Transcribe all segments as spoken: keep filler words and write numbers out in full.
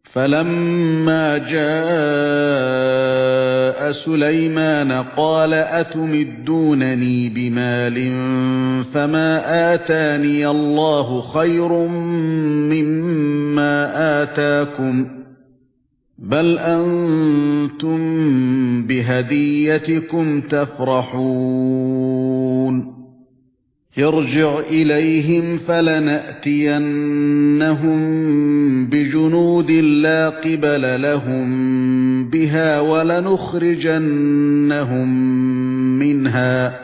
فَلَمَّا جَاءَ سُلَيْمَانَ قَالَ أَتُمِدُّونَنِي بِمَالٍ فَمَا آتَانِيَ اللَّهُ خَيْرٌ مِّمَّا آتَاكُمْ بَلْ أَنْتُمْ بِهَدِيَّتِكُمْ تَفْرَحُونَ ارْجِعْ إِلَيْهِمْ فَلَنَأْتِيَنَّهُمْ بِجُنُودٍ لَّا قِبَلَ لَهُم بِهَا وَلَنُخْرِجَنَّهُم مِّنْهَا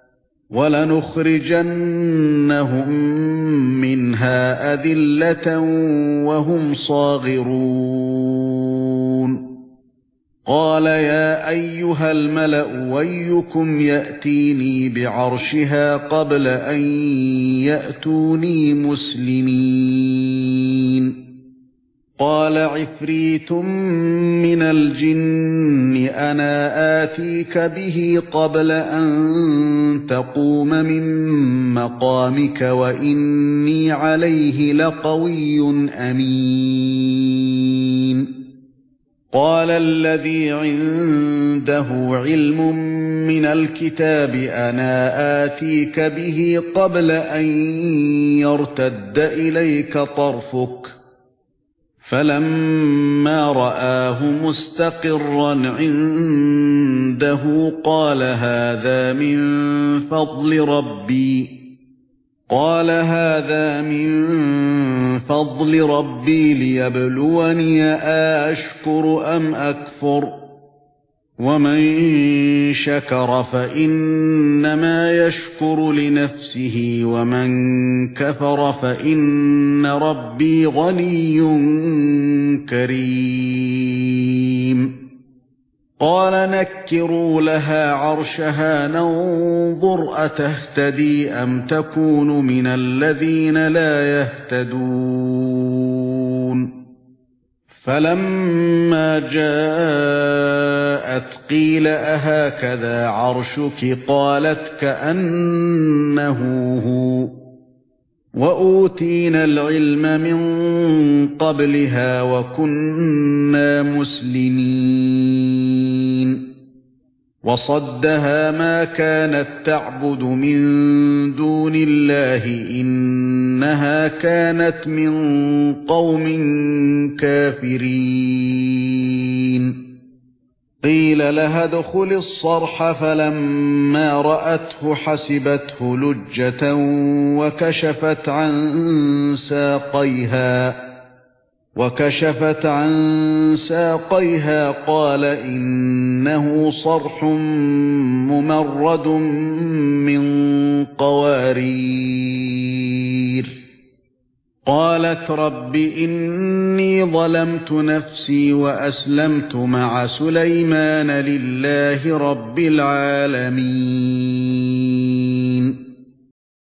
وَلَنُخْرِجَنَّهُم مِّنْهَا أَذِلَّةً وَهُمْ صَاغِرُونَ قَالَ يَا أَيُّهَا الْمَلَأُ أَيُّكُمْ يَأْتِينِي بِعَرْشِهَا قَبْلَ أَن يَأْتُونِي مُسْلِمِينَ قَالَ عِفْرِيتٌ مِّنَ الْجِنِّ أَنَا آتِيكَ بِهِ قَبْلَ أَن تَقُومَ مِن مَّقَامِكَ وَإِنِّي عَلَيْهِ لَقَوِيٌّ أَمِينٌ قَالَ الَّذِي عِندَهُ عِلْمٌ مِّنَ الْكِتَابِ أَنَا آتِيكَ بِهِ قَبْلَ أَن يَرْتَدَّ إِلَيْكَ طَرْفُكَ فَلَمَّا رَآهُ مُسْتَقِرًّا عِندَهُ قَالَ هَذَا مِن فَضْلِ رَبِّي قَالَ هَذَا مِن فَضْلِ رَبِّي لِيَبْلُوَنِي أَأَشْكُرُ أَمْ أَكْفُرُ وَمَن شَكَرَ فَإِنَّمَا يَشْكُرُ لِنَفْسِهِ وَمَن كَفَرَ فَإِنَّ رَبِّي غَنِيٌّ كَرِيمٌ قَالَ نَكِّرُوا لَهَا عَرْشَهَا نَنظُرْ أَتَهْتَدِي أَمْ تَكُونُ مِنَ الَّذِينَ لَا يَهْتَدُونَ فَلَمَّا جَاءَتْ قِيلَ أَهَكَذَا عَرْشُكِ قَالَتْ كَأَنَّهُ هُوَ وَأُوتِينَا الْعِلْمَ مِنْ قَبْلِهَا وَكُنَّا مُسْلِمِينَ وَصَدَّهَا مَا كَانَتْ تَعْبُدُ مِنْ دُونِ اللَّهِ إِنَّهَا كَانَتْ مِنْ قَوْمٍ كَافِرِينَ قِيلَ لَهَا ادْخُلِي الصَّرْحَ فَلَمَّا رَأَتْهُ حَسِبَتْهُ لُجَّةً وَكَشَفَتْ عَن سَاقَيْهَا وَكَشَفَتْ عَن سَاقَيْهَا قَالَ إِنَّهُ صَرْحٌ مُمَرَّدٌ مِّن قَوَارِيرَ قَالَتْ رَبِّ إِنِّي ظَلَمْتُ نَفْسِي وَأَسْلَمْتُ مَعَ سُلَيْمَانَ لِلَّهِ رَبِّ الْعَالَمِينَ